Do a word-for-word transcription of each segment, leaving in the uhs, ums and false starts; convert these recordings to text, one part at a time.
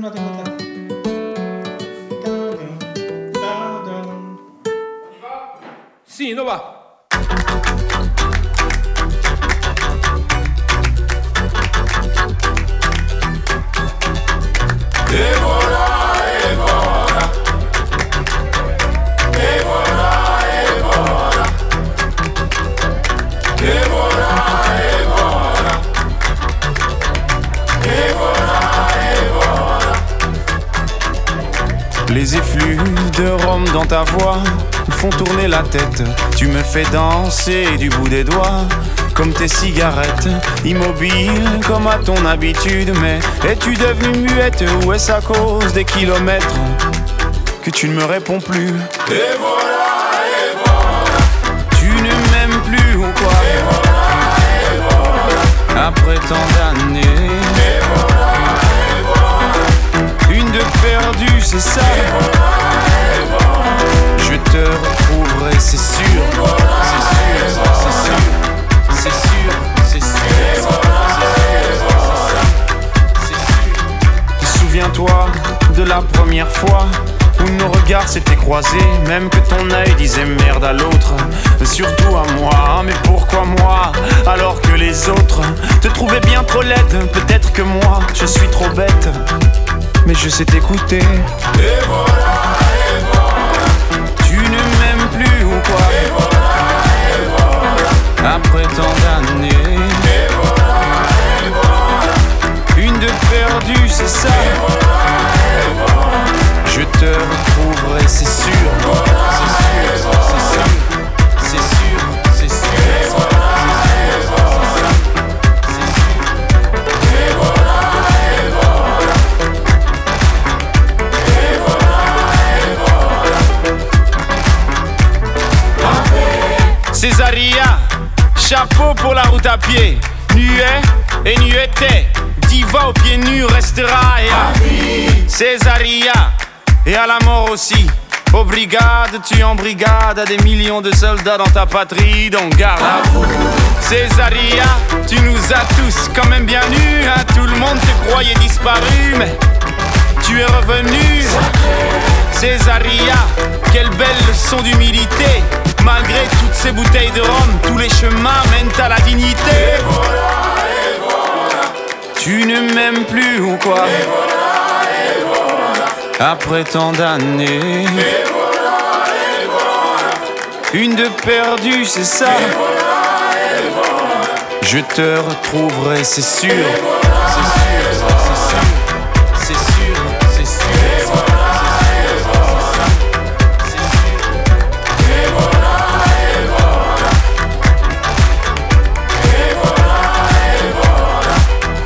matin, matin. Sì, dove va? E voilà, e voilà. E voilà, e voilà. E voilà, e voilà. E voilà, e voilà. Les effluves de rhum dans ta voix font tourner la tête. Tu me fais danser du bout des doigts, comme tes cigarettes, immobile comme à ton habitude. Mais es-tu devenue muette ou est-ce à cause des kilomètres que tu ne me réponds plus? Et voilà, et voilà. Tu ne m'aimes plus ou quoi? Et voilà, et voilà. Après tant d'années, Et voilà, et voilà. une de perdue, c'est ça. Et voilà, et voilà. Je te retrouverai, c'est sûr. Voilà, C'est sûr, c'est sûr. C'est sûr, c'est sûr. et voilà, et voilà. C'est sûr. Souviens-toi de la première fois où nos regards s'étaient croisés, même que ton œil disait merde à l'autre, surtout à moi. Mais pourquoi moi, alors que les autres te trouvaient bien trop laide? Peut-être que moi, je suis trop bête, mais je sais t'écouter. Et voilà, et voilà. Tu ne m'aimes plus ou quoi? Et voilà, et voilà. Après tant d'années, Et voilà, et voilà. une de perdue, c'est ça. Et voilà, et voilà. Je te retrouverai, c'est sûr. Voilà, C'est sûr, et voilà. c'est sûr. C'est sûr, c'est sûr. Et voilà, et voilà. Et voilà, et voilà. Et voilà, et voilà. Césaria, chapeau pour la route à pied. Nuet et nueté, diva aux pieds nus restera et à vie. Césaria, et à la mort aussi. Aux brigades, tu en brigade, à des millions de soldats dans ta patrie, donc garde à vous. Césaria, tu nous as tous quand même bien nus, hein. Tout le monde te croyait disparu, mais tu es revenu. Césaria, quelle belle leçon d'humilité. Malgré toutes ces bouteilles de rhum, tous les chemins mènent à la dignité. Et voilà, et voilà. Tu ne m'aimes plus ou quoi? Et voilà, et voilà. Après tant d'années, Et voilà, et voilà. une de perdue, c'est ça. Et voilà, et voilà. Je te retrouverai, c'est sûr. Et voilà, C'est sûr, c'est sûr. C'est sûr, c'est sûr. et voilà, et voilà. C'est sûr. Et voilà, et voilà. Et voilà, et voilà.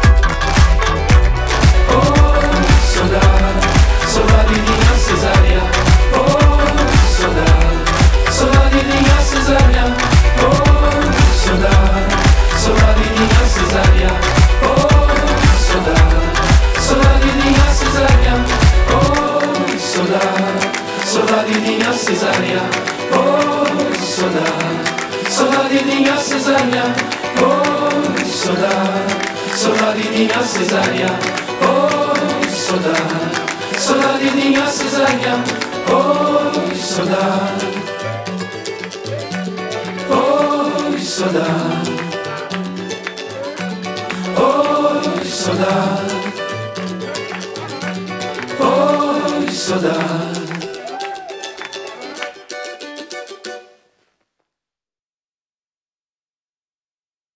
Oh, saudade, saudadinha Cesária. Oh, saudade, saudadinha Cesária. Oh, saudade, saudadinha Cesária. Oh, saudade, saudadinha Cesária. Oh, saudade, saudadinha Cesária. Oh, saudade, saudadinha Cesária. Oh, saudade, saudadinha Cesária. Oh, saudade, saudadinha Cesária. Oh, saudade. Oh, saudade. Oh, saudade. Oh, saudade.